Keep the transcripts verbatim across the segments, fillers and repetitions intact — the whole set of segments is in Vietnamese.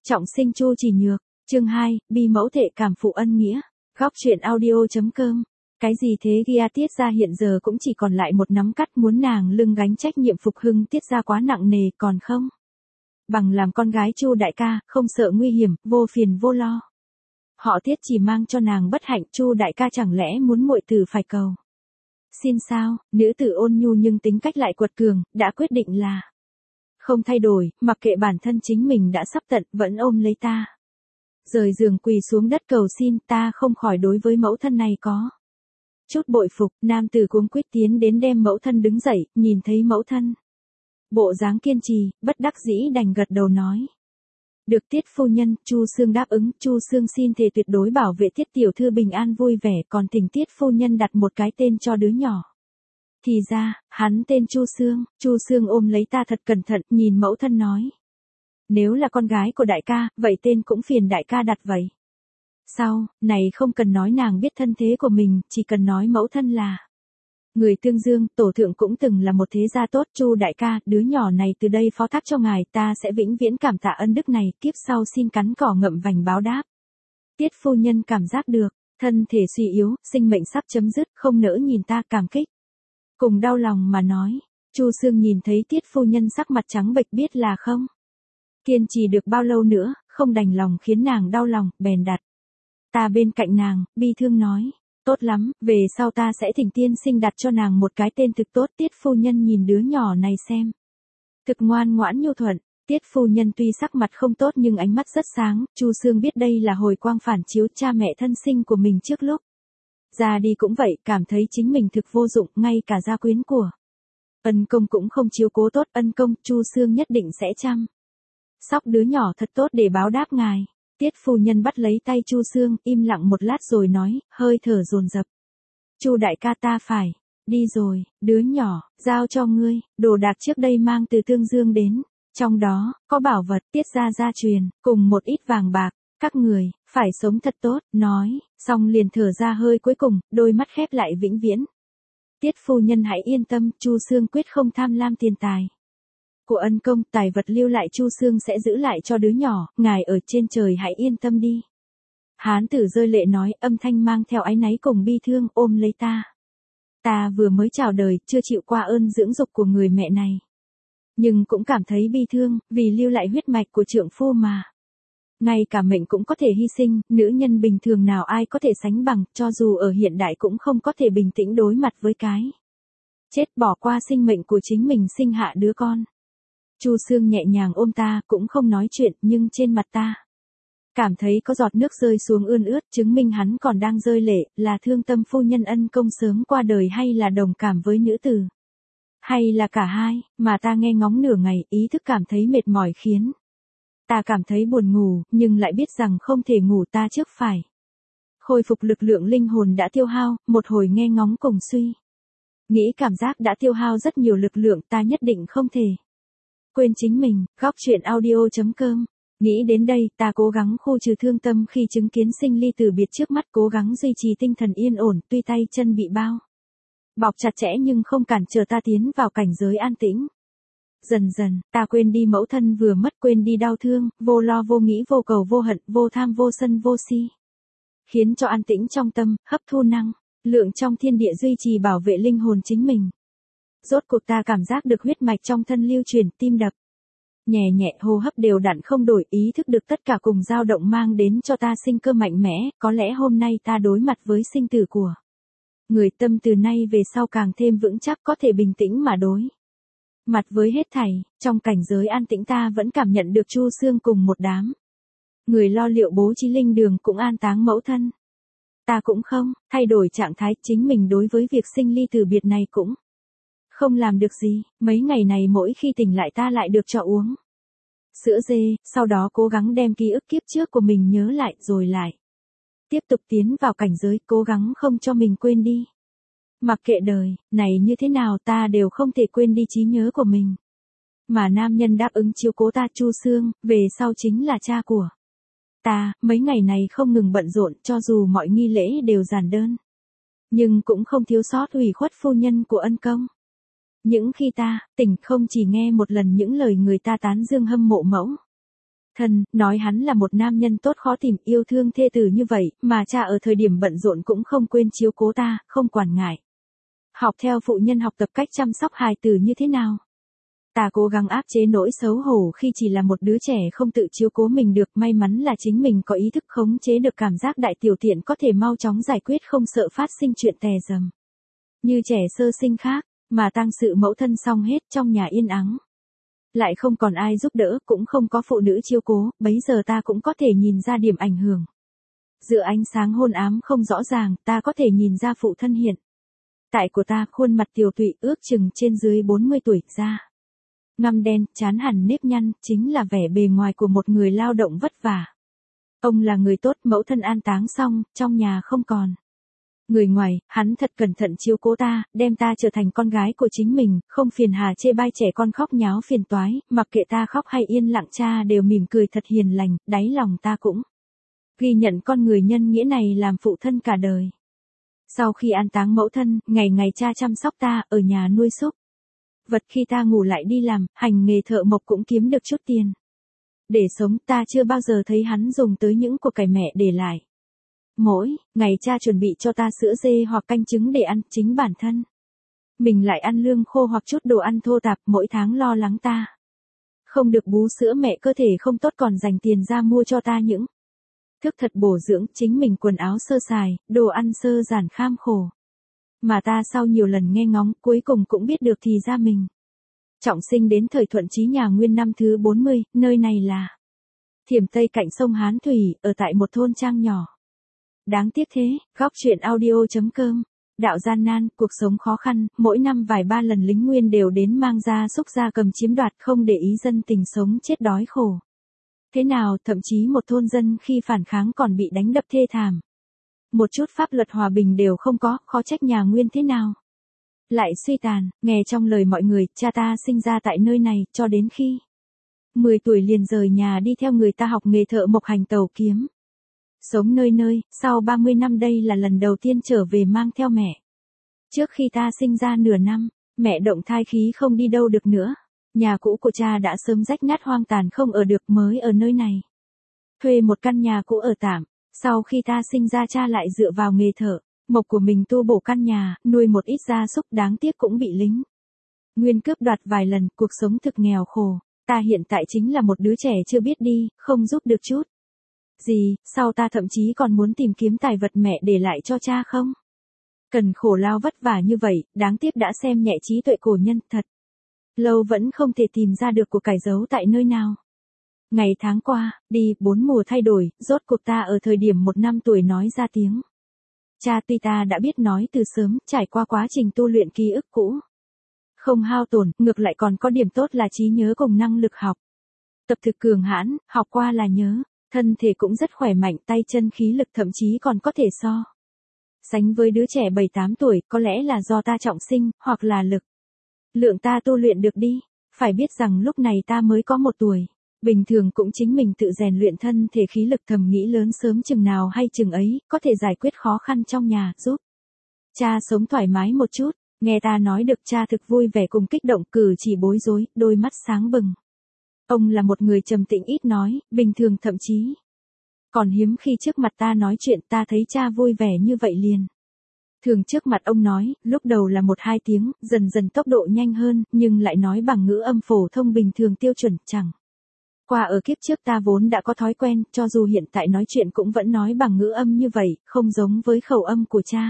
Trọng sinh Chu Chỉ Nhược, chương hai, bi mẫu thệ cảm phụ ân nghĩa. Góc truyện audio.com. Cái gì thế Gia Tiết Gia hiện giờ cũng chỉ còn lại một nắm cắt, muốn nàng lưng gánh trách nhiệm phục hưng Tiết Gia quá nặng nề, còn không bằng làm con gái Chu đại ca, không sợ nguy hiểm, vô phiền vô lo. Họ Tiết chỉ mang cho nàng bất hạnh, Chu đại ca chẳng lẽ muốn muội tử phải cầu xin sao? Nữ tử ôn nhu nhưng tính cách lại quật cường, đã quyết định là không thay đổi, mặc kệ bản thân chính mình đã sắp tận, vẫn ôm lấy ta. Rời giường quỳ xuống đất cầu xin, ta không khỏi đối với mẫu thân này có chút bội phục. Nam tử cuống quýt tiến đến đem mẫu thân đứng dậy, nhìn thấy mẫu thân bộ dáng kiên trì, bất đắc dĩ đành gật đầu nói. Được Tiết phu nhân. Chu Sương đáp ứng. Chu Sương xin thề tuyệt đối bảo vệ Tiết tiểu thư bình an vui vẻ, còn thỉnh Tiết phu nhân đặt một cái tên cho đứa nhỏ. Thì ra, hắn tên Chu Sương. Chu Sương ôm lấy ta thật cẩn thận, nhìn mẫu thân nói. Nếu là con gái của đại ca, vậy tên cũng phiền đại ca đặt vậy. Sau, này không cần nói nàng biết thân thế của mình, chỉ cần nói mẫu thân là người Tương Dương, tổ thượng cũng từng là một thế gia tốt. Chu đại ca, đứa nhỏ này từ đây phó thác cho ngài, ta sẽ vĩnh viễn cảm tạ ân đức này, kiếp sau xin cắn cỏ ngậm vành báo đáp. Tiết phu nhân cảm giác được, thân thể suy yếu, sinh mệnh sắp chấm dứt, không nỡ nhìn ta, cảm kích cùng đau lòng mà nói. Chu Sương nhìn thấy Tiết phu nhân sắc mặt trắng bệch biết là không kiên trì được bao lâu nữa, không đành lòng khiến nàng đau lòng, bèn đặt ta bên cạnh nàng, bi thương nói. Tốt lắm, về sau ta sẽ thỉnh tiên sinh đặt cho nàng một cái tên thực tốt. Tiết phu nhân nhìn đứa nhỏ này xem thực ngoan ngoãn nhu thuận. Tiết phu nhân tuy sắc mặt không tốt nhưng ánh mắt rất sáng. Chu Sương biết đây là hồi quang phản chiếu cha mẹ thân sinh của mình trước lúc ra đi cũng vậy, cảm thấy chính mình thực vô dụng, ngay cả gia quyến của ân công cũng không chiếu cố tốt. Ân công, Chu Sương nhất định sẽ chăm sóc đứa nhỏ thật tốt để báo đáp ngài. Tiết phu nhân bắt lấy tay Chu Sương, im lặng một lát rồi nói, hơi thở dồn dập. Chu đại ca, ta phải đi rồi, đứa nhỏ, giao cho ngươi, đồ đạc trước đây mang từ Tương Dương đến. Trong đó, có bảo vật Tiết gia gia truyền, cùng một ít vàng bạc. Các người, phải sống thật tốt, nói, xong liền thở ra hơi cuối cùng, đôi mắt khép lại vĩnh viễn. Tiết phu nhân hãy yên tâm, Chu Sương quyết không tham lam tiền tài của ân công, tài vật lưu lại Chu Sương sẽ giữ lại cho đứa nhỏ, ngài ở trên trời hãy yên tâm đi. Hán tử rơi lệ nói, âm thanh mang theo áy náy cùng bi thương, ôm lấy ta. Ta vừa mới chào đời, chưa chịu qua ơn dưỡng dục của người mẹ này. Nhưng cũng cảm thấy bi thương, vì lưu lại huyết mạch của trượng phu mà. Ngay cả mệnh cũng có thể hy sinh, nữ nhân bình thường nào ai có thể sánh bằng, cho dù ở hiện đại cũng không có thể bình tĩnh đối mặt với cái chết, bỏ qua sinh mệnh của chính mình sinh hạ đứa con. Chu Sương nhẹ nhàng ôm ta, cũng không nói chuyện, nhưng trên mặt ta cảm thấy có giọt nước rơi xuống ươn ướt, chứng minh hắn còn đang rơi lệ, là thương tâm phu nhân ân công sớm qua đời, hay là đồng cảm với nữ tử, hay là cả hai. Mà ta nghe ngóng nửa ngày, ý thức cảm thấy mệt mỏi khiến ta cảm thấy buồn ngủ, nhưng lại biết rằng không thể ngủ, ta trước phải khôi phục lực lượng linh hồn đã tiêu hao. Một hồi nghe ngóng cùng suy nghĩ cảm giác đã tiêu hao rất nhiều lực lượng, ta nhất định không thể quên chính mình. Góc truyện audio.com. Nghĩ đến đây, ta cố gắng khu trừ thương tâm khi chứng kiến sinh ly tử biệt trước mắt, cố gắng duy trì tinh thần yên ổn, tuy tay chân bị bao bọc chặt chẽ nhưng không cản trở ta tiến vào cảnh giới an tĩnh. Dần dần, ta quên đi mẫu thân vừa mất, quên đi đau thương, vô lo vô nghĩ vô cầu vô hận, vô tham vô sân vô si. Khiến cho an tĩnh trong tâm, hấp thu năng lượng trong thiên địa, duy trì bảo vệ linh hồn chính mình. Rốt cuộc ta cảm giác được huyết mạch trong thân lưu truyền, tim đập nhẹ nhẹ, hô hấp đều đặn không đổi, ý thức được tất cả cùng dao động mang đến cho ta sinh cơ mạnh mẽ. Có lẽ hôm nay ta đối mặt với sinh tử của người, tâm từ nay về sau càng thêm vững chắc, có thể bình tĩnh mà đối mặt với hết thảy. Trong cảnh giới an tĩnh ta vẫn cảm nhận được Chu Sương cùng một đám người lo liệu bố trí linh đường, cũng an táng mẫu thân. Ta cũng không thay đổi trạng thái, chính mình đối với việc sinh ly tử biệt này cũng không làm được gì. Mấy ngày này mỗi khi tỉnh lại ta lại được cho uống sữa dê, sau đó cố gắng đem ký ức kiếp trước của mình nhớ lại, rồi lại tiếp tục tiến vào cảnh giới, cố gắng không cho mình quên đi. Mặc kệ đời này như thế nào, ta đều không thể quên đi trí nhớ của mình. Mà nam nhân đáp ứng chiếu cố ta, Chu Sương, về sau chính là cha của ta. Mấy ngày này không ngừng bận rộn, cho dù mọi nghi lễ đều giản đơn, nhưng cũng không thiếu sót ủy khuất phu nhân của ân công. Những khi ta tỉnh, không chỉ nghe một lần những lời người ta tán dương hâm mộ mẫu Thân, nói hắn là một nam nhân tốt khó tìm, yêu thương thê tử như vậy, mà cha ở thời điểm bận rộn cũng không quên chiếu cố ta, không quản ngại. Học theo phụ nhân học tập cách chăm sóc hài tử như thế nào? Ta cố gắng áp chế nỗi xấu hổ khi chỉ là một đứa trẻ không tự chiếu cố mình được, may mắn là chính mình có ý thức khống chế được cảm giác đại tiểu tiện có thể mau chóng giải quyết không sợ phát sinh chuyện tè dầm. Như trẻ sơ sinh khác, mà tang sự mẫu thân xong hết trong nhà yên ắng. Lại không còn ai giúp đỡ, cũng không có phụ nữ chiếu cố, bấy giờ ta cũng có thể nhìn ra điểm ảnh hưởng. Giữa ánh sáng hôn ám không rõ ràng, ta có thể nhìn ra phụ thân hiện tại của ta, khuôn mặt tiều tụy ước chừng trên dưới bốn mươi tuổi, da ngăm đen, trán hẳn nếp nhăn, chính là vẻ bề ngoài của một người lao động vất vả. Ông là người tốt, mẫu thân an táng xong, trong nhà không còn người ngoài, hắn thật cẩn thận chiếu cố ta, đem ta trở thành con gái của chính mình, không phiền hà chê bai trẻ con khóc nháo phiền toái, mặc kệ ta khóc hay yên lặng cha đều mỉm cười thật hiền lành, đáy lòng ta cũng ghi nhận con người nhân nghĩa này làm phụ thân cả đời. Sau khi an táng mẫu thân, ngày ngày cha chăm sóc ta, ở nhà nuôi súc vật, khi ta ngủ lại đi làm, hành nghề thợ mộc cũng kiếm được chút tiền để sống, ta chưa bao giờ thấy hắn dùng tới những của cải mẹ để lại. Mỗi ngày cha chuẩn bị cho ta sữa dê hoặc canh trứng để ăn, chính bản thân mình lại ăn lương khô hoặc chút đồ ăn thô tạp, mỗi tháng lo lắng ta không được bú sữa mẹ, cơ thể không tốt còn dành tiền ra mua cho ta những thức thật bổ dưỡng, chính mình quần áo sơ sài, đồ ăn sơ giản kham khổ. Mà ta sau nhiều lần nghe ngóng, cuối cùng cũng biết được thì ra mình trọng sinh đến thời Thuận Chí nhà Nguyên năm thứ bốn mươi, nơi này là Thiểm Tây cạnh sông Hán Thủy, ở tại một thôn trang nhỏ. Đáng tiếc thế, góc chuyện audio.com. Đạo gian nan, cuộc sống khó khăn, mỗi năm vài ba lần lính Nguyên đều đến mang gia súc gia cầm chiếm đoạt, không để ý dân tình sống chết đói khổ. Thế nào, thậm chí một thôn dân khi phản kháng còn bị đánh đập thê thảm. Một chút pháp luật hòa bình đều không có, khó trách nhà Nguyên thế nào lại suy tàn. Nghe trong lời mọi người, cha ta sinh ra tại nơi này, cho đến khi mười tuổi liền rời nhà đi theo người ta học nghề thợ mộc hành tàu kiếm sống nơi nơi, sau ba mươi năm đây là lần đầu tiên trở về mang theo mẹ. Trước khi ta sinh ra nửa năm, mẹ động thai khí không đi đâu được nữa. Nhà cũ của cha đã sớm rách nát hoang tàn không ở được, mới ở nơi này thuê một căn nhà cũ ở tạm. Sau khi ta sinh ra cha lại dựa vào nghề thợ mộc của mình tu bổ căn nhà, nuôi một ít gia súc, đáng tiếc cũng bị lính Nguyên cướp đoạt vài lần, cuộc sống thực nghèo khổ. Ta hiện tại chính là một đứa trẻ chưa biết đi, không giúp được chút gì, sau ta thậm chí còn muốn tìm kiếm tài vật mẹ để lại cho cha không cần khổ lao vất vả như vậy, đáng tiếc đã xem nhẹ trí tuệ cổ nhân thật lâu vẫn không thể tìm ra được của cải giấu tại nơi nào. Ngày tháng qua, đi, bốn mùa thay đổi, rốt cuộc ta ở thời điểm một năm tuổi nói ra tiếng cha, tuy ta đã biết nói từ sớm, trải qua quá trình tu luyện ký ức cũ không hao tổn, ngược lại còn có điểm tốt là trí nhớ cùng năng lực học tập thực cường hãn, học qua là nhớ, thân thể cũng rất khỏe mạnh, tay chân khí lực thậm chí còn có thể so sánh với đứa trẻ bảy tám tuổi, có lẽ là do ta trọng sinh, hoặc là lực lượng ta tu luyện được đi. Phải biết rằng lúc này ta mới có một tuổi. Bình thường cũng chính mình tự rèn luyện thân thể khí lực, thầm nghĩ lớn sớm chừng nào hay chừng ấy, có thể giải quyết khó khăn trong nhà, giúp cha sống thoải mái một chút. Nghe ta nói được, cha thực vui vẻ cùng kích động, cử chỉ bối rối, đôi mắt sáng bừng. Ông là một người trầm tĩnh ít nói, bình thường thậm chí còn hiếm khi trước mặt ta nói chuyện, ta thấy cha vui vẻ như vậy liền thường trước mặt ông nói, lúc đầu là một hai tiếng, dần dần tốc độ nhanh hơn, nhưng lại nói bằng ngữ âm phổ thông bình thường tiêu chuẩn, chẳng qua ở kiếp trước ta vốn đã có thói quen, cho dù hiện tại nói chuyện cũng vẫn nói bằng ngữ âm như vậy, không giống với khẩu âm của cha.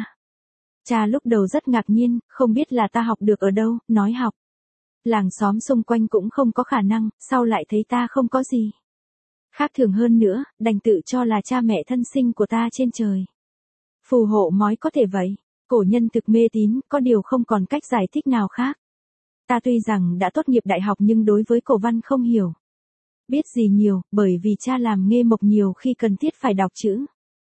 Cha lúc đầu rất ngạc nhiên, không biết là ta học được ở đâu, nói học làng xóm xung quanh cũng không có khả năng, sau lại thấy ta không có gì khác thường hơn nữa, đành tự cho là cha mẹ thân sinh của ta trên trời phù hộ mói có thể vậy. Cổ nhân thực mê tín, có điều không còn cách giải thích nào khác. Ta tuy rằng đã tốt nghiệp đại học nhưng đối với cổ văn không hiểu biết gì nhiều, bởi vì cha làm nghề mộc nhiều khi cần thiết phải đọc chữ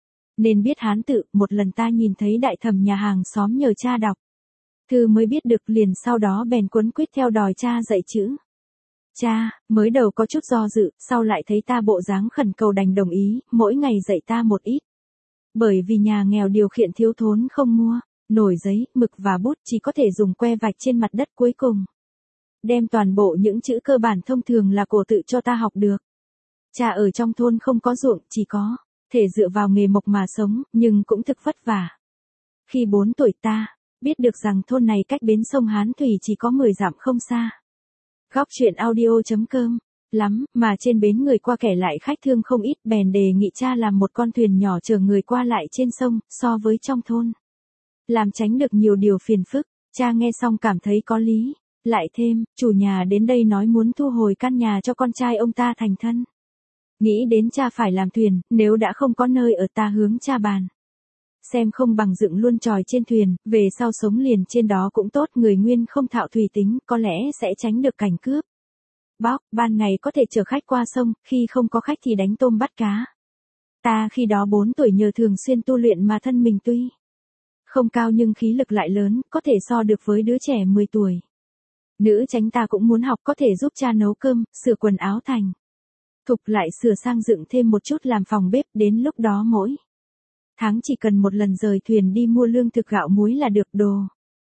nên biết Hán tự. Một lần ta nhìn thấy đại thẩm nhà hàng xóm nhờ cha đọc thư mới biết được, liền sau đó bèn quấn quýt theo đòi cha dạy chữ. Cha, mới đầu có chút do dự, sau lại thấy ta bộ dáng khẩn cầu đành đồng ý, mỗi ngày dạy ta một ít. Bởi vì nhà nghèo điều kiện thiếu thốn không mua nổi giấy, mực và bút, chỉ có thể dùng que vạch trên mặt đất, cuối cùng đem toàn bộ những chữ cơ bản thông thường là cổ tự cho ta học được. Cha ở trong thôn không có ruộng, chỉ có thể dựa vào nghề mộc mà sống, nhưng cũng thực vất vả. Khi bốn tuổi ta biết được rằng thôn này cách bến sông Hán Thủy chỉ có mười dặm không xa. Góc truyện audio.com lắm, mà trên bến người qua kẻ lại khách thương không ít, bèn đề nghị cha làm một con thuyền nhỏ chở người qua lại trên sông, so với trong thôn. Làm tránh được nhiều điều phiền phức, cha nghe xong cảm thấy có lý. Lại thêm, chủ nhà đến đây nói muốn thu hồi căn nhà cho con trai ông ta thành thân. Nghĩ đến cha phải làm thuyền, nếu đã không có nơi ở ta hướng cha bàn. Xem không bằng dựng luôn chòi trên thuyền, về sau sống liền trên đó cũng tốt, người nguyên không thạo thủy tính, có lẽ sẽ tránh được cảnh cướp. Bóc, ban ngày có thể chở khách qua sông, khi không có khách thì đánh tôm bắt cá. Ta khi đó bốn tuổi nhờ thường xuyên tu luyện mà thân mình tuy không cao nhưng khí lực lại lớn, có thể so được với đứa trẻ mười tuổi. Nữ tránh ta cũng muốn học, có thể giúp cha nấu cơm, sửa quần áo thành thục, lại sửa sang dựng thêm một chút làm phòng bếp, đến lúc đó mỗi tháng chỉ cần một lần rời thuyền đi mua lương thực gạo muối là được, đồ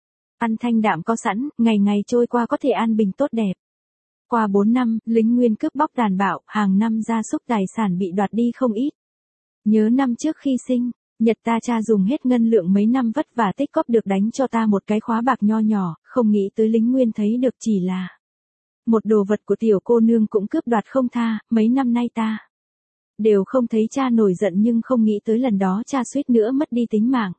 ăn thanh đạm có sẵn, ngày ngày trôi qua có thể an bình tốt đẹp. Qua bốn năm, lính Nguyên cướp bóc tàn bạo, hàng năm gia súc tài sản bị đoạt đi không ít. Nhớ năm trước khi sinh nhật ta, cha dùng hết ngân lượng mấy năm vất vả tích cóp được đánh cho ta một cái khóa bạc nho nhỏ, không nghĩ tới lính Nguyên thấy được chỉ là một đồ vật của tiểu cô nương cũng cướp đoạt không tha. Mấy năm nay ta đều không thấy cha nổi giận, nhưng không nghĩ tới lần đó cha suýt nữa mất đi tính mạng.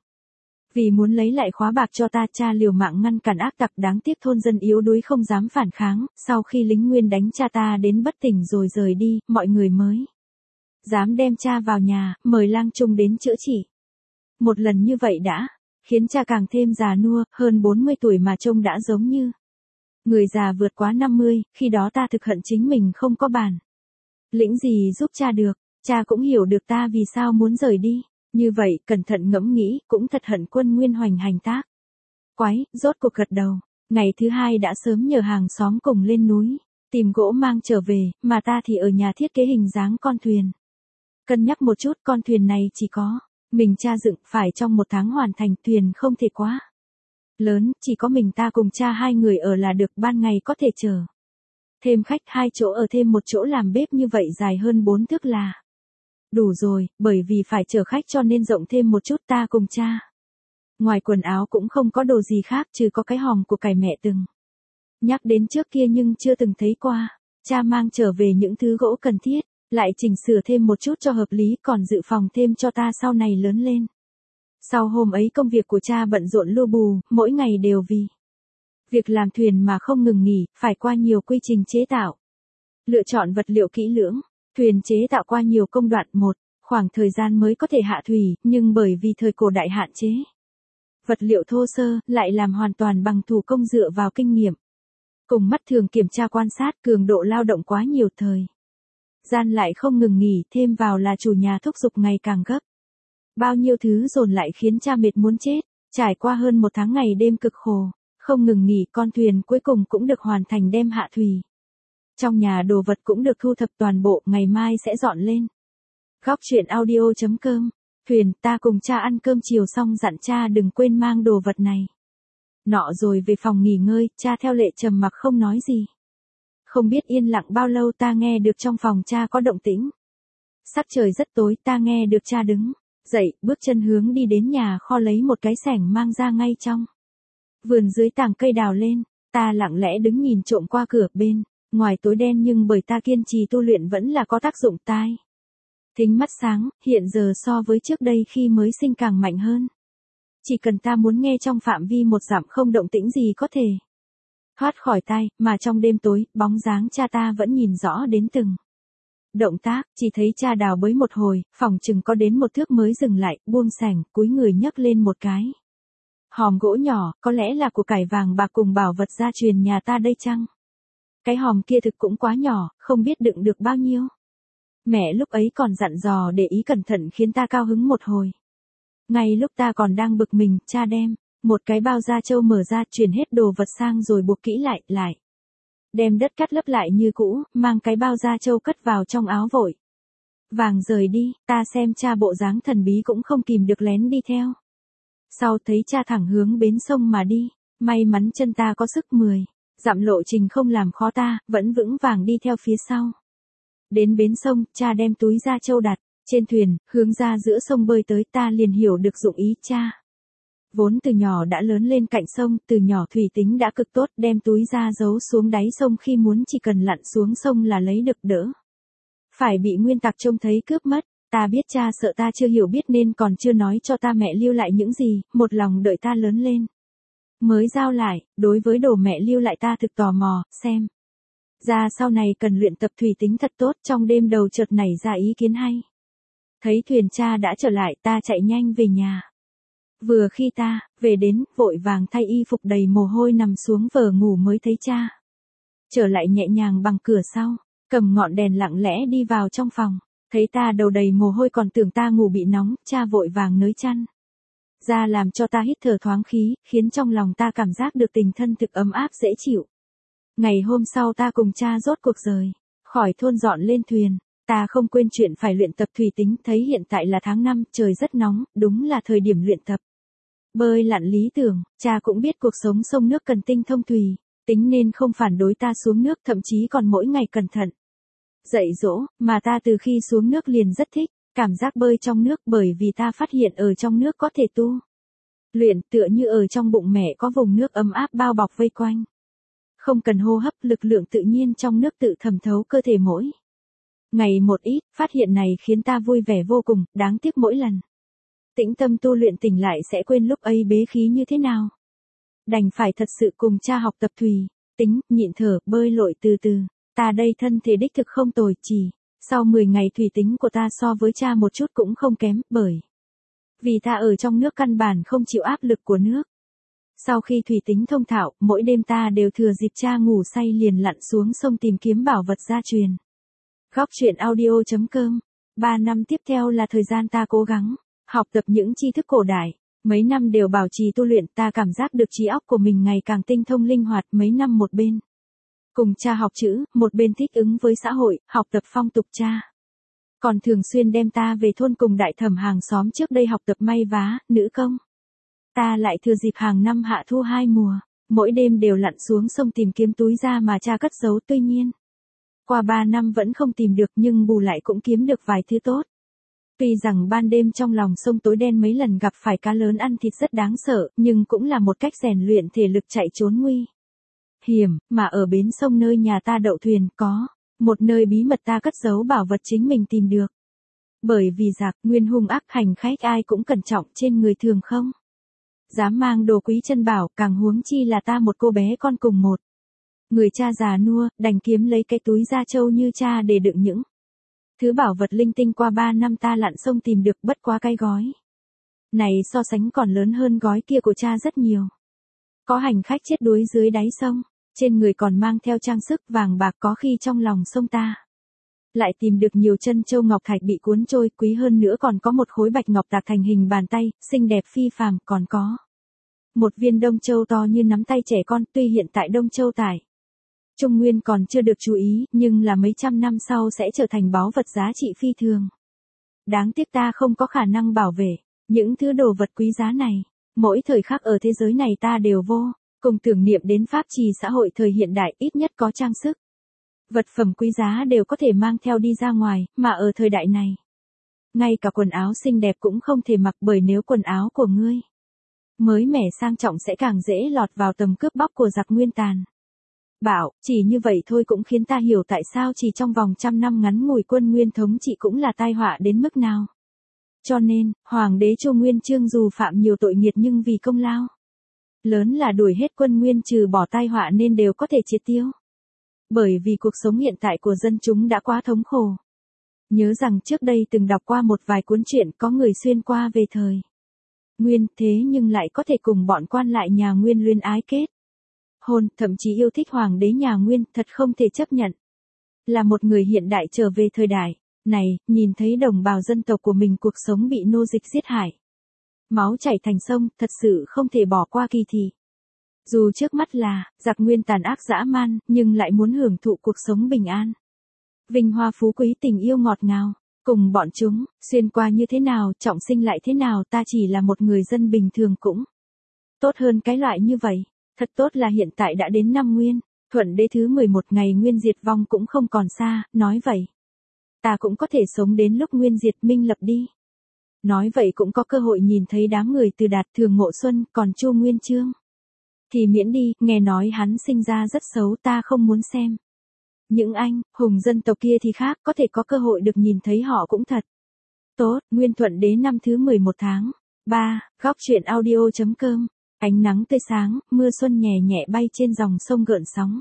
Vì muốn lấy lại khóa bạc cho ta, cha liều mạng ngăn cản ác tặc, đáng tiếc thôn dân yếu đuối không dám phản kháng, sau khi lính Nguyên đánh cha ta đến bất tỉnh rồi rời đi, mọi người mới dám đem cha vào nhà, mời lang trung đến chữa trị. Một lần như vậy đã khiến cha càng thêm già nua, hơn bốn mươi tuổi mà trông đã giống như người già vượt quá năm mươi, khi đó ta thực hận chính mình không có bản lĩnh gì giúp cha được. Cha cũng hiểu được ta vì sao muốn rời đi. Như vậy, cẩn thận ngẫm nghĩ, cũng thật hận quân Nguyên hoành hành tác quái, rốt cuộc gật đầu. Ngày thứ hai đã sớm nhờ hàng xóm cùng lên núi tìm gỗ mang trở về, mà ta thì ở nhà thiết kế hình dáng con thuyền. Cân nhắc một chút, con thuyền này chỉ có mình cha dựng, phải trong một tháng hoàn thành, thuyền không thể quá lớn, chỉ có mình ta cùng cha hai người ở là được, ban ngày có thể chở thêm khách, hai chỗ ở thêm một chỗ làm bếp, như vậy dài hơn bốn thước là đủ rồi, bởi vì phải chở khách cho nên rộng thêm một chút. Ta cùng cha ngoài quần áo cũng không có đồ gì khác, trừ có cái hòm của cải mẹ từng nhắc đến trước kia nhưng chưa từng thấy qua. Cha mang trở về những thứ gỗ cần thiết, lại chỉnh sửa thêm một chút cho hợp lý, còn dự phòng thêm cho ta sau này lớn lên. Sau hôm ấy công việc của cha bận rộn lu bù, mỗi ngày đều vì việc làm thuyền mà không ngừng nghỉ, phải qua nhiều quy trình chế tạo. Lựa chọn vật liệu kỹ lưỡng, thuyền chế tạo qua nhiều công đoạn, một khoảng thời gian mới có thể hạ thủy, nhưng bởi vì thời cổ đại hạn chế vật liệu thô sơ, lại làm hoàn toàn bằng thủ công dựa vào kinh nghiệm cùng mắt thường kiểm tra quan sát, cường độ lao động quá nhiều, thời gian lại không ngừng nghỉ, thêm vào là chủ nhà thúc giục ngày càng gấp. Bao nhiêu thứ dồn lại khiến cha mệt muốn chết. Trải qua hơn một tháng ngày đêm cực khổ, không ngừng nghỉ, con thuyền cuối cùng cũng được hoàn thành đem hạ thủy. Trong nhà đồ vật cũng được thu thập toàn bộ, ngày mai sẽ dọn lên. Góc truyện audio.com Thuyền, ta cùng cha ăn cơm chiều xong dặn cha đừng quên mang đồ vật này nọ rồi về phòng nghỉ ngơi. Cha theo lệ trầm mặc không nói gì. Không biết yên lặng bao lâu, ta nghe được trong phòng cha có động tĩnh. Sắc trời rất tối, ta nghe được cha đứng dậy, bước chân hướng đi đến nhà kho lấy một cái xẻng mang ra ngay trong vườn dưới tàng cây đào lên. Ta lặng lẽ đứng nhìn trộm qua cửa, bên ngoài tối đen nhưng bởi ta kiên trì tu luyện vẫn là có tác dụng, tai thính mắt sáng, hiện giờ so với trước đây khi mới sinh càng mạnh hơn. Chỉ cần ta muốn nghe trong phạm vi một dặm không động tĩnh gì có thể thoát khỏi tai, mà trong đêm tối, bóng dáng cha ta vẫn nhìn rõ đến từng động tác. Chỉ thấy cha đào bới một hồi, phòng chừng có đến một thước mới dừng lại, buông xẻng, cúi người nhấc lên một cái hòm gỗ nhỏ, có lẽ là của cải vàng bạc cùng bảo vật gia truyền nhà ta đây chăng? Cái hòm kia thực cũng quá nhỏ, không biết đựng được bao nhiêu. Mẹ lúc ấy còn dặn dò để ý cẩn thận khiến ta cao hứng một hồi. Ngay lúc ta còn đang bực mình, cha đem một cái bao da trâu mở ra, chuyển hết đồ vật sang rồi buộc kỹ lại, lại đem đất cắt lấp lại như cũ, mang cái bao da trâu cất vào trong áo vội vàng rời đi. Ta xem cha bộ dáng thần bí cũng không kìm được lén đi theo. Sau thấy cha thẳng hướng bến sông mà đi, may mắn chân ta có sức, mười dặm lộ trình không làm khó ta, vẫn vững vàng đi theo phía sau. Đến bến sông, cha đem túi da trâu đặt trên thuyền, hướng ra giữa sông bơi tới, ta liền hiểu được dụng ý cha. Vốn từ nhỏ đã lớn lên cạnh sông, từ nhỏ thủy tính đã cực tốt, đem túi da giấu xuống đáy sông khi muốn chỉ cần lặn xuống sông là lấy được đỡ. Phải bị nguyên tặc trông thấy cướp mất, ta biết cha sợ ta chưa hiểu biết nên còn chưa nói cho ta mẹ lưu lại những gì, một lòng đợi ta lớn lên. Mới giao lại, đối với đồ mẹ lưu lại ta thực tò mò, xem. Ra sau này cần luyện tập thủy tính thật tốt, trong đêm đầu chợt nảy ra ý kiến hay. Thấy thuyền cha đã trở lại, ta chạy nhanh về nhà. Vừa khi ta, về đến, vội vàng thay y phục đầy mồ hôi nằm xuống vờ ngủ mới thấy cha. Trở lại nhẹ nhàng bằng cửa sau, cầm ngọn đèn lặng lẽ đi vào trong phòng, thấy ta đầu đầy mồ hôi còn tưởng ta ngủ bị nóng, cha vội vàng nới chăn ra làm cho ta hít thở thoáng khí, khiến trong lòng ta cảm giác được tình thân thực ấm áp dễ chịu. Ngày hôm sau ta cùng cha rốt cuộc rời khỏi thôn dọn lên thuyền, ta không quên chuyện phải luyện tập thủy tính, thấy hiện tại là tháng năm, trời rất nóng, đúng là thời điểm luyện tập. Bơi lặn lý tưởng, cha cũng biết cuộc sống sông nước cần tinh thông thủy tính nên không phản đối ta xuống nước, thậm chí còn mỗi ngày cẩn thận dạy dỗ, mà ta từ khi xuống nước liền rất thích cảm giác bơi trong nước, bởi vì ta phát hiện ở trong nước có thể tu luyện, tựa như ở trong bụng mẹ có vùng nước ấm áp bao bọc vây quanh. Không cần hô hấp, lực lượng tự nhiên trong nước tự thẩm thấu cơ thể mỗi ngày một ít, phát hiện này khiến ta vui vẻ vô cùng, đáng tiếc mỗi lần tĩnh tâm tu luyện tỉnh lại sẽ quên lúc ấy bế khí như thế nào. Đành phải thật sự cùng cha học tập thủy tính, nhịn thở, bơi lội từ từ. Ta đây thân thể đích thực không tồi, chỉ sau mười ngày thủy tính của ta so với cha một chút cũng không kém, bởi vì ta ở trong nước căn bản không chịu áp lực của nước. Sau khi thủy tính thông thạo, mỗi đêm ta đều thừa dịp cha ngủ say liền lặn xuống sông tìm kiếm bảo vật gia truyền. Góc truyện audio chấm com. Ba năm tiếp theo là thời gian ta cố gắng học tập những tri thức cổ đại. Mấy năm đều bảo trì tu luyện, ta cảm giác được trí óc của mình ngày càng tinh thông linh hoạt. Mấy năm một bên cùng cha học chữ, một bên thích ứng với xã hội, học tập phong tục cha. Còn thường xuyên đem ta về thôn cùng đại thẩm hàng xóm trước đây học tập may vá, nữ công. Ta lại thừa dịp hàng năm hạ thu hai mùa, mỗi đêm đều lặn xuống sông tìm kiếm túi da mà cha cất giấu, tuy nhiên. Qua ba năm vẫn không tìm được nhưng bù lại cũng kiếm được vài thứ tốt. Tuy rằng ban đêm trong lòng sông tối đen mấy lần gặp phải cá lớn ăn thịt rất đáng sợ, nhưng cũng là một cách rèn luyện thể lực chạy trốn nguy hiểm, mà ở bến sông nơi nhà ta đậu thuyền có một nơi bí mật ta cất giấu bảo vật chính mình tìm được. Bởi vì giặc nguyên hung ác, hành khách ai cũng cẩn trọng, trên người thường không dám mang đồ quý chân bảo, càng huống chi là ta một cô bé con cùng một người cha già nua, đành kiếm lấy cái túi da trâu như cha để đựng những thứ bảo vật linh tinh qua ba năm ta lặn sông tìm được, bất quá cái gói này so sánh còn lớn hơn gói kia của cha rất nhiều. Có hành khách chết đuối dưới đáy sông, trên người còn mang theo trang sức vàng bạc, có khi trong lòng sông ta lại tìm được nhiều chân châu ngọc thạch bị cuốn trôi, quý hơn nữa còn có một khối bạch ngọc tạc thành hình bàn tay, xinh đẹp phi phàm, còn có một viên đông châu to như nắm tay trẻ con. Tuy hiện tại đông châu tại Trung Nguyên còn chưa được chú ý, nhưng là mấy trăm năm sau sẽ trở thành báu vật giá trị phi thường. Đáng tiếc ta không có khả năng bảo vệ những thứ đồ vật quý giá này. Mỗi thời khắc ở thế giới này ta đều vô cùng tưởng niệm đến pháp trì xã hội thời hiện đại, ít nhất có trang sức. Vật phẩm quý giá đều có thể mang theo đi ra ngoài, mà ở thời đại này, ngay cả quần áo xinh đẹp cũng không thể mặc, bởi nếu quần áo của ngươi mới mẻ sang trọng sẽ càng dễ lọt vào tầm cướp bóc của giặc nguyên tàn. Bảo, chỉ như vậy thôi cũng khiến ta hiểu tại sao chỉ trong vòng trăm năm ngắn ngủi quân nguyên thống trị cũng là tai họa đến mức nào. Cho nên, Hoàng đế Chu Nguyên Chương dù phạm nhiều tội nghiệt nhưng vì công lao lớn là đuổi hết quân nguyên trừ bỏ tai họa nên đều có thể triệt tiêu. Bởi vì cuộc sống hiện tại của dân chúng đã quá thống khổ. Nhớ rằng trước đây từng đọc qua một vài cuốn truyện có người xuyên qua về thời Nguyên, thế nhưng lại có thể cùng bọn quan lại nhà Nguyên luyến ái kết hôn, thậm chí yêu thích hoàng đế nhà Nguyên, thật không thể chấp nhận. Là một người hiện đại trở về thời đại này, nhìn thấy đồng bào dân tộc của mình cuộc sống bị nô dịch giết hại, máu chảy thành sông, thật sự không thể bỏ qua kỳ thị. Dù trước mắt là giặc Nguyên tàn ác dã man, nhưng lại muốn hưởng thụ cuộc sống bình an, vinh hoa phú quý, tình yêu ngọt ngào cùng bọn chúng. Xuyên qua như thế nào, trọng sinh lại thế nào, ta chỉ là một người dân bình thường cũng tốt hơn cái loại như vậy. Thật tốt là hiện tại đã đến năm Nguyên, Thuận đế thứ mười một, ngày Nguyên diệt vong cũng không còn xa. Nói vậy ta cũng có thể sống đến lúc nguyên diệt minh lập đi. Nói vậy cũng có cơ hội nhìn thấy đám người từ Đạt Thường Ngộ Xuân, còn Chu Nguyên Chương thì miễn đi, nghe nói hắn sinh ra rất xấu, ta không muốn xem. Những anh hùng dân tộc kia thì khác, có thể có cơ hội được nhìn thấy họ cũng thật tốt. Nguyên Thuận Đế năm thứ mười một tháng ba, góc truyện audio chấm com. Ánh nắng tươi sáng, mưa xuân nhẹ nhẹ bay trên dòng sông gợn sóng.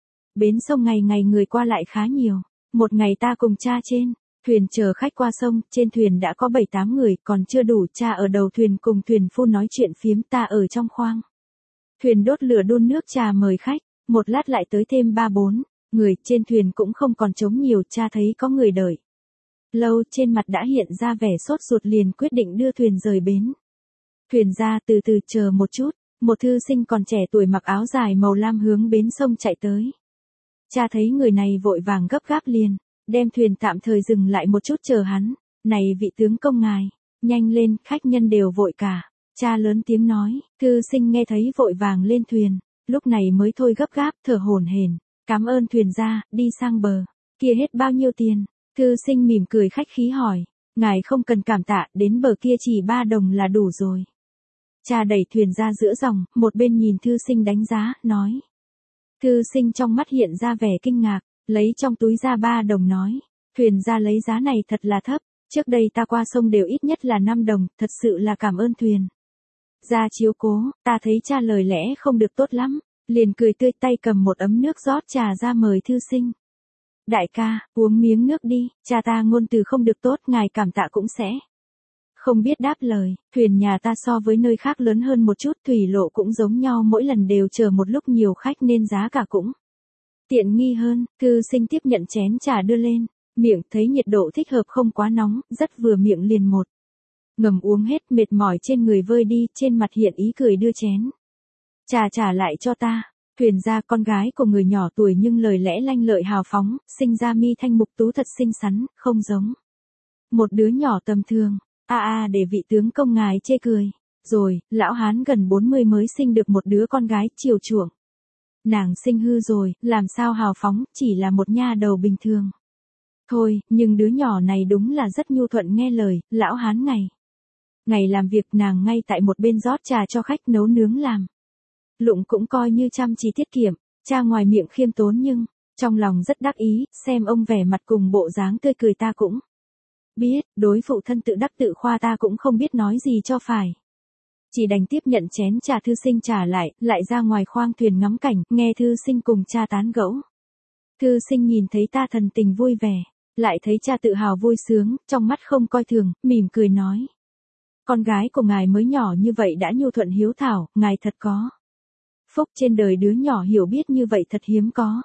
Bến sông ngày ngày người qua lại khá nhiều. Một ngày ta cùng cha trên thuyền chờ khách qua sông, trên thuyền đã có bảy tám người, còn chưa đủ. Cha ở đầu thuyền cùng thuyền phu nói chuyện phiếm, ta ở trong khoang thuyền đốt lửa đun nước trà mời khách. Một lát lại tới thêm ba bốn người, trên thuyền cũng không còn trống nhiều. Cha thấy có người đợi lâu, trên mặt đã hiện ra vẻ sốt ruột, liền quyết định đưa thuyền rời bến. Thuyền ra, từ từ chờ một chút. Một thư sinh còn trẻ tuổi mặc áo dài màu lam hướng bến sông chạy tới. Cha thấy người này vội vàng gấp gáp liền đem thuyền tạm thời dừng lại một chút chờ hắn. Này vị tướng công ngài, nhanh lên, khách nhân đều vội cả. Cha lớn tiếng nói. Thư sinh nghe thấy vội vàng lên thuyền, lúc này mới thôi gấp gáp, thở hổn hển. Cảm ơn thuyền gia, đi sang bờ. Kia hết bao nhiêu tiền? Thư sinh mỉm cười khách khí hỏi. Ngài không cần cảm tạ, đến bờ kia chỉ ba đồng là đủ rồi. Cha đẩy thuyền ra giữa dòng, một bên nhìn thư sinh đánh giá, nói. Thư sinh trong mắt hiện ra vẻ kinh ngạc, lấy trong túi ra ba đồng nói. Thuyền ra lấy giá này thật là thấp, trước đây ta qua sông đều ít nhất là năm đồng, thật sự là cảm ơn thuyền ra chiếu cố. Ta thấy cha lời lẽ không được tốt lắm, liền cười tươi, tay cầm một ấm nước rót trà ra mời thư sinh. Đại ca, uống miếng nước đi, cha ta ngôn từ không được tốt, ngài cảm tạ cũng sẽ không biết đáp lời. Thuyền nhà ta so với nơi khác lớn hơn một chút, thủy lộ cũng giống nhau, mỗi lần đều chờ một lúc nhiều khách nên giá cả cũng tiện nghi hơn. Thư sinh tiếp nhận chén trà đưa lên, miệng thấy nhiệt độ thích hợp, không quá nóng, rất vừa miệng, liền một ngầm uống hết, mệt mỏi trên người vơi đi, trên mặt hiện ý cười đưa chén trà trả lại cho ta. Thuyền ra, con gái của người nhỏ tuổi nhưng lời lẽ lanh lợi hào phóng, sinh ra mi thanh mục tú, thật xinh xắn, không giống một đứa nhỏ tầm thường. A a để vị tướng công ngài chê cười. Rồi, lão hán gần bốn mươi mới sinh được một đứa con gái, chiều chuộng nàng sinh hư rồi, làm sao hào phóng, chỉ là một nha đầu bình thường thôi, nhưng đứa nhỏ này đúng là rất nhu thuận nghe lời. Lão hán ngày ngày làm việc, nàng ngay tại một bên rót trà cho khách, nấu nướng làm lụng cũng coi như chăm chỉ tiết kiệm. Cha ngoài miệng khiêm tốn nhưng trong lòng rất đắc ý, xem ông vẻ mặt cùng bộ dáng tươi cười ta cũng biết, đối phụ thân tự đắc tự khoa ta cũng không biết nói gì cho phải. Chỉ đành tiếp nhận chén trà thư sinh trả lại, lại ra ngoài khoang thuyền ngắm cảnh, nghe thư sinh cùng cha tán gẫu. Thư sinh nhìn thấy ta thần tình vui vẻ, lại thấy cha tự hào vui sướng, trong mắt không coi thường, mỉm cười nói. Con gái của ngài mới nhỏ như vậy đã nhu thuận hiếu thảo, ngài thật có phúc, trên đời đứa nhỏ hiểu biết như vậy thật hiếm có.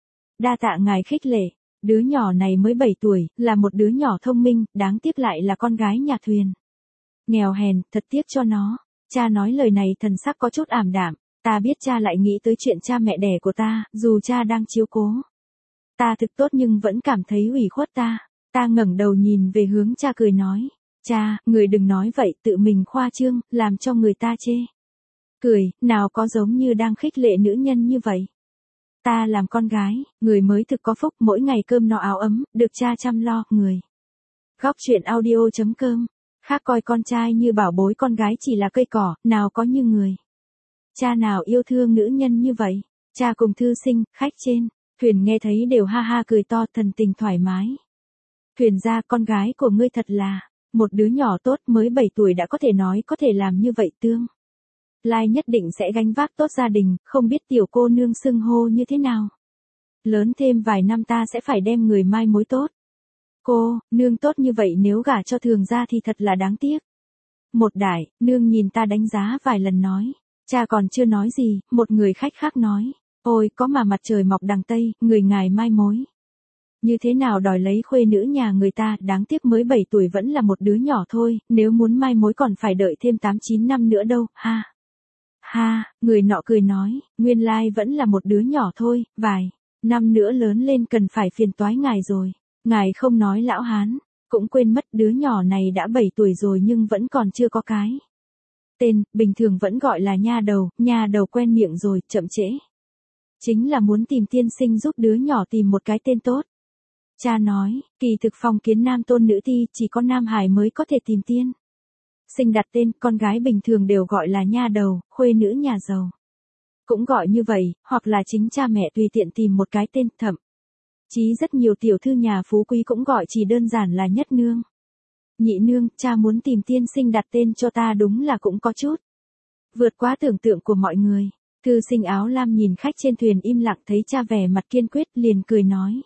Đa tạ ngài khích lệ. Đứa nhỏ này mới bảy tuổi, là một đứa nhỏ thông minh, đáng tiếc lại là con gái nhà thuyền nghèo hèn, thật tiếc cho nó. Cha nói lời này thần sắc có chút ảm đạm. Ta biết cha lại nghĩ tới chuyện cha mẹ đẻ của ta, dù cha đang chiếu cố ta thực tốt nhưng vẫn cảm thấy ủy khuất ta. Ta ngẩng đầu nhìn về hướng cha cười nói. Cha, người đừng nói vậy, tự mình khoa trương, làm cho người ta chê cười, nào có giống như đang khích lệ nữ nhân như vậy. Ta làm con gái, người mới thực có phúc, mỗi ngày cơm no áo ấm, được cha chăm lo, người. Góc truyện audio chấm com. Khác coi con trai như bảo bối, con gái chỉ là cây cỏ, nào có như người. Cha nào yêu thương nữ nhân như vậy. Cha cùng thư sinh, khách trên thuyền nghe thấy đều ha ha cười to, thần tình thoải mái. Thuyền ra, con gái của ngươi thật là một đứa nhỏ tốt, mới bảy tuổi đã có thể nói, có thể làm như vậy, tương lai nhất định sẽ gánh vác tốt gia đình, không biết tiểu cô nương xưng hô như thế nào. Lớn thêm vài năm ta sẽ phải đem người mai mối tốt. Cô, nương tốt như vậy nếu gả cho Thường gia thì thật là đáng tiếc. Một đại, nương nhìn ta đánh giá vài lần nói. Cha còn chưa nói gì, một người khách khác nói. Ôi, có mà mặt trời mọc đằng Tây, người ngài mai mối như thế nào đòi lấy khuê nữ nhà người ta, đáng tiếc mới bảy tuổi vẫn là một đứa nhỏ thôi, nếu muốn mai mối còn phải đợi thêm tám chín năm nữa đâu, ha. Ha, người nọ cười nói, nguyên lai vẫn là một đứa nhỏ thôi, vài năm nữa lớn lên cần phải phiền toái ngài rồi. Ngài không nói lão hán, cũng quên mất đứa nhỏ này đã bảy tuổi rồi nhưng vẫn còn chưa có cái tên, bình thường vẫn gọi là nha đầu, nha đầu quen miệng rồi, chậm trễ. Chính là muốn tìm tiên sinh giúp đứa nhỏ tìm một cái tên tốt. Cha nói, kỳ thực phong kiến nam tôn nữ ti chỉ có nam hài mới có thể tìm tiên. Sinh đặt tên, con gái bình thường đều gọi là nha đầu, khuê nữ nhà giàu. Cũng gọi như vậy, hoặc là chính cha mẹ tùy tiện tìm một cái tên, thậm chí rất nhiều tiểu thư nhà phú quý cũng gọi chỉ đơn giản là nhất nương. Nhị nương, cha muốn tìm tiên sinh đặt tên cho ta đúng là cũng có chút vượt quá tưởng tượng của mọi người. Thư sinh áo lam nhìn khách trên thuyền im lặng thấy cha vẻ mặt kiên quyết liền cười nói.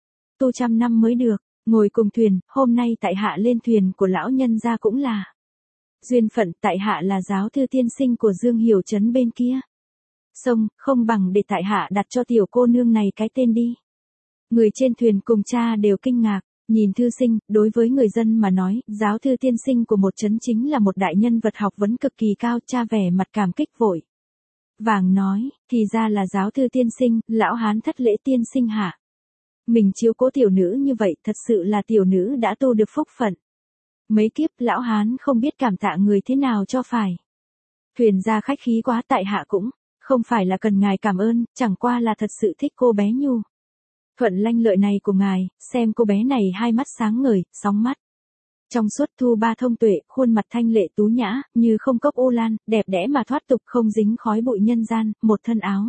Tu trăm năm mới được, ngồi cùng thuyền, hôm nay tại hạ lên thuyền của lão nhân gia cũng là duyên phận, tại hạ là giáo thư tiên sinh của Dương Hiểu Trấn bên kia. Sông, không bằng để tại hạ đặt cho tiểu cô nương này cái tên đi. Người trên thuyền cùng cha đều kinh ngạc, nhìn thư sinh, đối với người dân mà nói, giáo thư tiên sinh của một trấn chính là một đại nhân vật học vấn cực kỳ cao, cha vẻ mặt cảm kích vội. Vàng nói, thì ra là giáo thư tiên sinh, lão hán thất lễ tiên sinh hả? Mình chiếu cố tiểu nữ như vậy, thật sự là tiểu nữ đã tu được phúc phận. Mấy kiếp lão hán không biết cảm tạ người thế nào cho phải. Thuyền ra khách khí quá, tại hạ cũng không phải là cần ngài cảm ơn, chẳng qua là thật sự thích cô bé Nhu thuận lanh lợi này của ngài, xem cô bé này hai mắt sáng ngời, sóng mắt trong suốt, thu ba thông tuệ, khuôn mặt thanh lệ tú nhã, như không cốc ô lan, đẹp đẽ mà thoát tục, không dính khói bụi nhân gian, một thân áo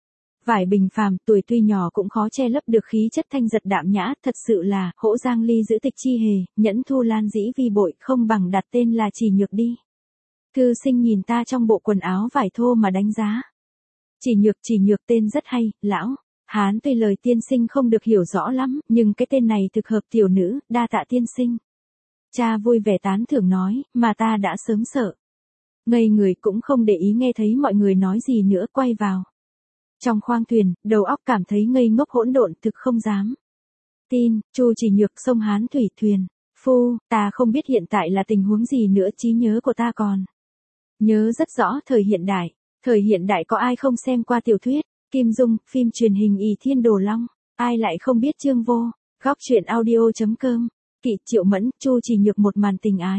vải bình phàm, tuổi tuy nhỏ cũng khó che lấp được khí chất thanh giật đạm nhã, thật sự là hỗ giang ly giữ tịch chi hề, nhẫn thu lan dĩ vi bội, không bằng đặt tên là Chỉ Nhược đi. Thư sinh nhìn ta trong bộ quần áo vải thô mà đánh giá. Chỉ Nhược, Chỉ Nhược tên rất hay, lão hán tuy lời tiên sinh không được hiểu rõ lắm, nhưng cái tên này thực hợp tiểu nữ, đa tạ tiên sinh. Cha vui vẻ tán thưởng nói, mà ta đã sớm sợ ngây người, cũng không để ý nghe thấy mọi người nói gì nữa, quay vào trong khoang thuyền, đầu óc cảm thấy ngây ngốc hỗn độn, thực không dám tin. Chu Chỉ Nhược, sông Hán thủy thuyền. Phu, ta không biết hiện tại là tình huống gì nữa, trí nhớ của ta còn nhớ rất rõ thời hiện đại. Thời hiện đại có ai không xem qua tiểu thuyết Kim Dung, phim truyền hình Ỷ Thiên Đồ Long, ai lại không biết Trương Vô. Góc truyện audio.com. Kỵ Triệu Mẫn, Chu Chỉ Nhược một màn tình ái.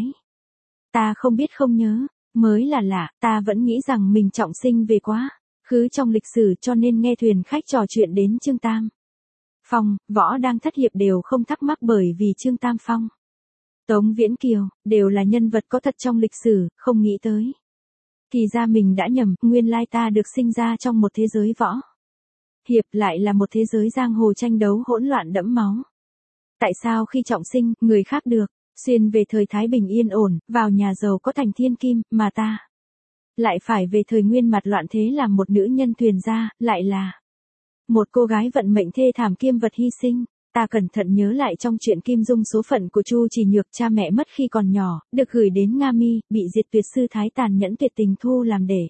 Ta không biết không nhớ, mới là lạ, ta vẫn nghĩ rằng mình trọng sinh về quá khứ trong lịch sử, cho nên nghe thuyền khách trò chuyện đến Trương Tam Phong, Võ đang thất hiệp đều không thắc mắc, bởi vì Trương Tam Phong, Tống Viễn Kiều, đều là nhân vật có thật trong lịch sử, không nghĩ tới. Thì ra mình đã nhầm, nguyên lai ta được sinh ra trong một thế giới võ hiệp, lại là một thế giới giang hồ tranh đấu hỗn loạn đẫm máu. Tại sao khi trọng sinh, người khác được xuyên về thời thái bình yên ổn, vào nhà giàu có thành thiên kim, mà ta lại phải về thời nguyên mặt loạn thế, làm một nữ nhân thuyền gia, lại là một cô gái vận mệnh thê thảm kiêm vật hy sinh. Ta cẩn thận nhớ lại trong chuyện Kim Dung, số phận của Chu Chỉ Nhược, cha mẹ mất khi còn nhỏ, được gửi đến Nga Mi, bị diệt tuyệt sư thái tàn nhẫn tuyệt tình thu làm đệ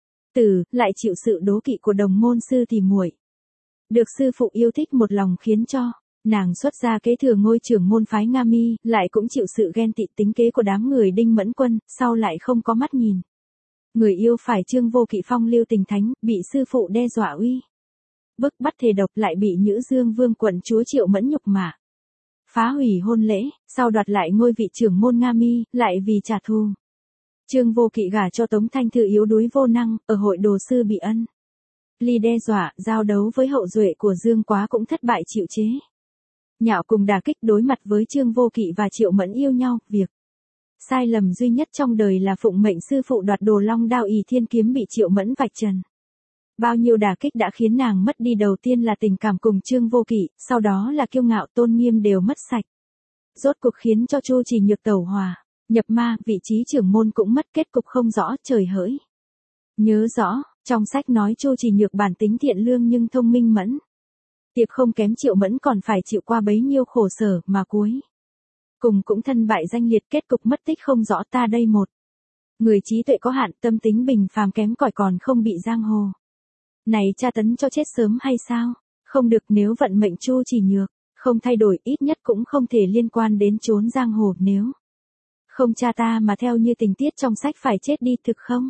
tử, lại chịu sự đố kỵ của đồng môn sư thì muội, được sư phụ yêu thích một lòng, khiến cho nàng xuất gia kế thừa ngôi trưởng môn phái Nga Mi, lại cũng chịu sự ghen tị tính kế của đám người Đinh Mẫn Quân, sau lại không có mắt nhìn người yêu phải Trương Vô Kỵ phong lưu tình thánh, bị sư phụ đe dọa uy bức bắt thề độc, lại bị Nhữ Dương Vương quận chúa Triệu Mẫn nhục mạ, phá hủy hôn lễ, sau đoạt lại ngôi vị trưởng môn Nga Mi, lại vì trả thù Trương Vô Kỵ gả cho Tống Thanh Thư yếu đuối vô năng, ở hội đồ sư bị ân ly đe dọa, giao đấu với hậu duệ của Dương Quá cũng thất bại, chịu chế nhạo cùng đả kích. Đối mặt với Trương Vô Kỵ và Triệu Mẫn yêu nhau, việc sai lầm duy nhất trong đời là phụng mệnh sư phụ đoạt Đồ Long đao Ỷ Thiên kiếm, bị Triệu Mẫn vạch trần. Bao nhiêu đả kích đã khiến nàng mất đi, đầu tiên là tình cảm cùng Trương Vô Kỵ, sau đó là kiêu ngạo tôn nghiêm đều mất sạch. Rốt cuộc khiến cho Chu Chỉ Nhược tẩu hỏa nhập ma, vị trí trưởng môn cũng mất, kết cục không rõ. Trời hỡi, nhớ rõ, trong sách nói Chu Chỉ Nhược bản tính thiện lương nhưng thông minh mẫn tiệp, không kém Triệu Mẫn, còn phải chịu qua bấy nhiêu khổ sở, mà cuối cùng cũng thân bại danh liệt, kết cục mất tích không rõ. Ta đây một người trí tuệ có hạn, tâm tính bình phàm kém cỏi, còn không bị giang hồ này tra tấn cho chết sớm hay sao? Không được, nếu vận mệnh Chu Chỉ Nhược không thay đổi, ít nhất cũng không thể liên quan đến chốn giang hồ, nếu không cha ta mà theo như tình tiết trong sách phải chết đi, thực không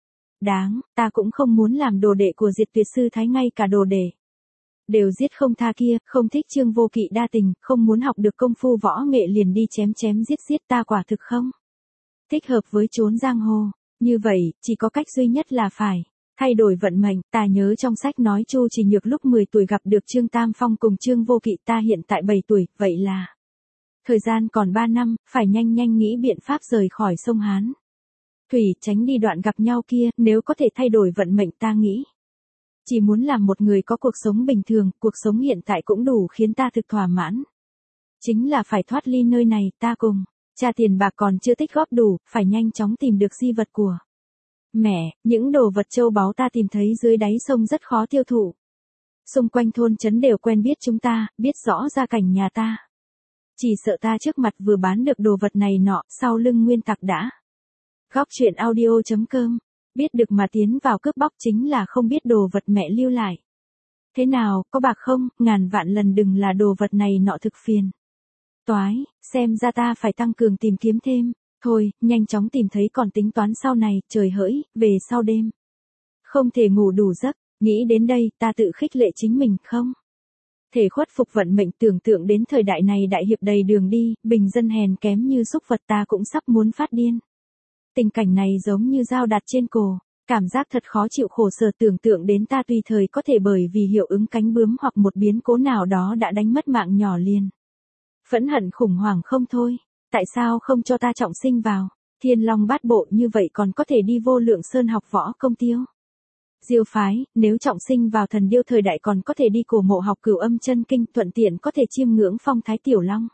đáng. Ta cũng không muốn làm đồ đệ của diệt tuyệt sư thái, ngay cả đồ đệ đều giết không tha kia, không thích Trương Vô Kỵ đa tình, không muốn học được công phu võ nghệ liền đi chém chém giết giết, ta quả thực không thích hợp với chốn giang hồ. Như vậy, chỉ có cách duy nhất là phải Thay đổi vận mệnh, ta nhớ trong sách nói Chu Chỉ Nhược lúc mười tuổi gặp được Trương Tam Phong cùng Trương Vô Kỵ, ta hiện tại bảy tuổi, vậy là thời gian còn ba năm, phải nhanh nhanh nghĩ biện pháp rời khỏi sông Hán. Thủy, tránh đi đoạn gặp nhau kia, nếu có thể thay đổi vận mệnh ta nghĩ. Chỉ muốn làm một người có cuộc sống bình thường, cuộc sống hiện tại cũng đủ khiến ta thực thỏa mãn. Chính là phải thoát ly nơi này, ta cùng. Cha tiền bạc còn chưa tích góp đủ, phải nhanh chóng tìm được di vật của mẹ, những đồ vật châu báu ta tìm thấy dưới đáy sông rất khó tiêu thụ. Xung quanh thôn trấn đều quen biết chúng ta, biết rõ gia cảnh nhà ta. Chỉ sợ ta trước mặt vừa bán được đồ vật này nọ, sau lưng nguyên tặc đã. Góc truyện audio chấm com, biết được mà tiến vào cướp bóc chính là không biết đồ vật mẹ lưu lại. Thế nào, có bạc không, ngàn vạn lần đừng là đồ vật này nọ thực phiền. Toái, xem ra ta phải tăng cường tìm kiếm thêm. Thôi, nhanh chóng tìm thấy còn tính toán sau này, trời hỡi, về sau đêm. Không thể ngủ đủ giấc, nghĩ đến đây, ta tự khích lệ chính mình, không thể khuất phục vận mệnh, tưởng tượng đến thời đại này đại hiệp đầy đường đi, bình dân hèn kém như súc vật, ta cũng sắp muốn phát điên. Tình cảnh này giống như dao đặt trên cổ, cảm giác thật khó chịu, khổ sở, tưởng tượng đến ta tùy thời có thể bởi vì hiệu ứng cánh bướm hoặc một biến cố nào đó đã đánh mất mạng nhỏ liền. Phẫn hận khủng hoảng không thôi. Tại sao không cho ta trọng sinh vào Thiên Long Bát Bộ, như vậy còn có thể đi Vô Lượng Sơn học võ công tiêu Diêu phái, nếu trọng sinh vào Thần Điêu thời đại còn có thể đi cổ mộ học Cửu Âm Chân Kinh, thuận tiện có thể chiêm ngưỡng phong thái tiểu long.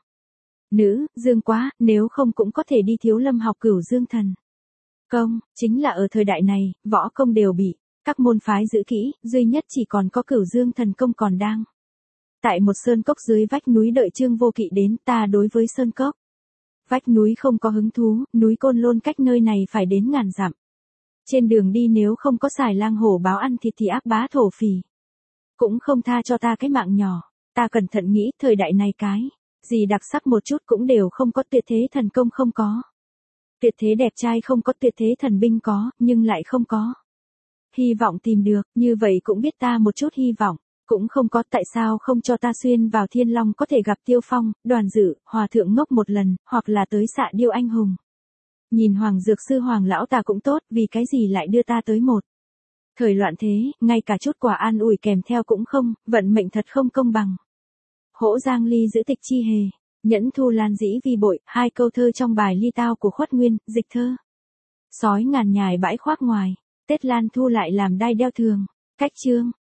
Nữ, dương quá, nếu không cũng có thể đi Thiếu Lâm học Cửu Dương Thần Công, chính là ở thời đại này, võ công đều bị các môn phái giữ kỹ, duy nhất chỉ còn có Cửu Dương Thần Công còn đang tại một sơn cốc dưới vách núi đợi Trương Vô Kỵ đến. Ta đối với sơn cốc vách núi không có hứng thú, núi Côn Lôn cách nơi này phải đến ngàn dặm. Trên đường đi nếu không có xài lang hổ báo ăn thịt thì ác bá thổ phỉ cũng không tha cho ta cái mạng nhỏ. Ta cẩn thận nghĩ, thời đại này cái gì đặc sắc một chút cũng đều không có, tuyệt thế thần công không có, tuyệt thế đẹp trai không có, tuyệt thế thần binh có, nhưng lại không có hy vọng tìm được. Như vậy cũng biết ta một chút hy vọng cũng không có, tại sao không cho ta xuyên vào Thiên Long có thể gặp Tiêu Phong, Đoàn Dự, Hòa Thượng Ngốc một lần, hoặc là tới Xạ Điêu Anh Hùng. Nhìn Hoàng Dược Sư Hoàng lão ta cũng tốt, vì cái gì lại đưa ta tới một thời loạn thế, ngay cả chút quà an ủi kèm theo cũng không, vận mệnh thật không công bằng. Hỗ Giang Ly giữ tịch chi hề, nhẫn thu lan dĩ vi bội, hai câu thơ trong bài Ly Tao của Khuất Nguyên, dịch thơ. Sói ngàn nhài bãi khoác ngoài, Tết Lan thu lại làm đai đeo thường, cách chương.